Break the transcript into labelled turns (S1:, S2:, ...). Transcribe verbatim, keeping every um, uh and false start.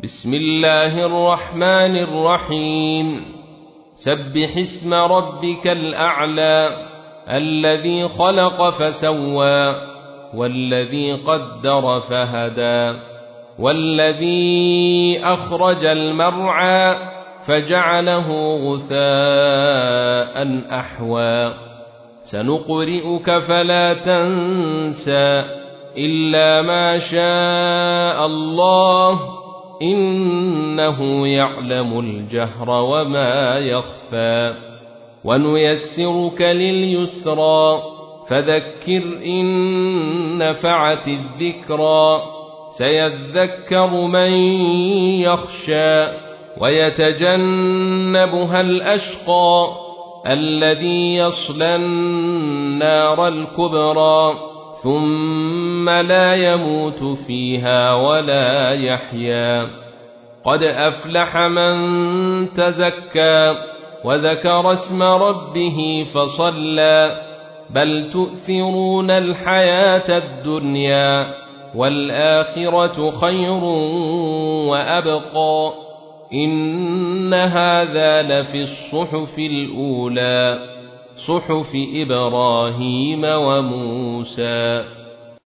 S1: بسم الله الرحمن الرحيم سبح اسم ربك الأعلى الذي خلق فسوى والذي قدر فهدى والذي أخرج المرعى فجعله غثاء أحوى سنقرئك فلا تنسى إلا ما شاء الله إنه يعلم الجهر وما يخفى ونيسرك لليسرى فذكر إن نفعت الذكرى سيذكر من يخشى ويتجنبها الأشقى الذي يصلى النار الكبرى ثم لا يموت فيها ولا يحيا قد أفلح من تزكى وذكر اسم ربه فصلى بل تؤثرون الحياة الدنيا والآخرة خير وأبقى إن هذا لفي الصحف الأولى صحف إبراهيم وموسى.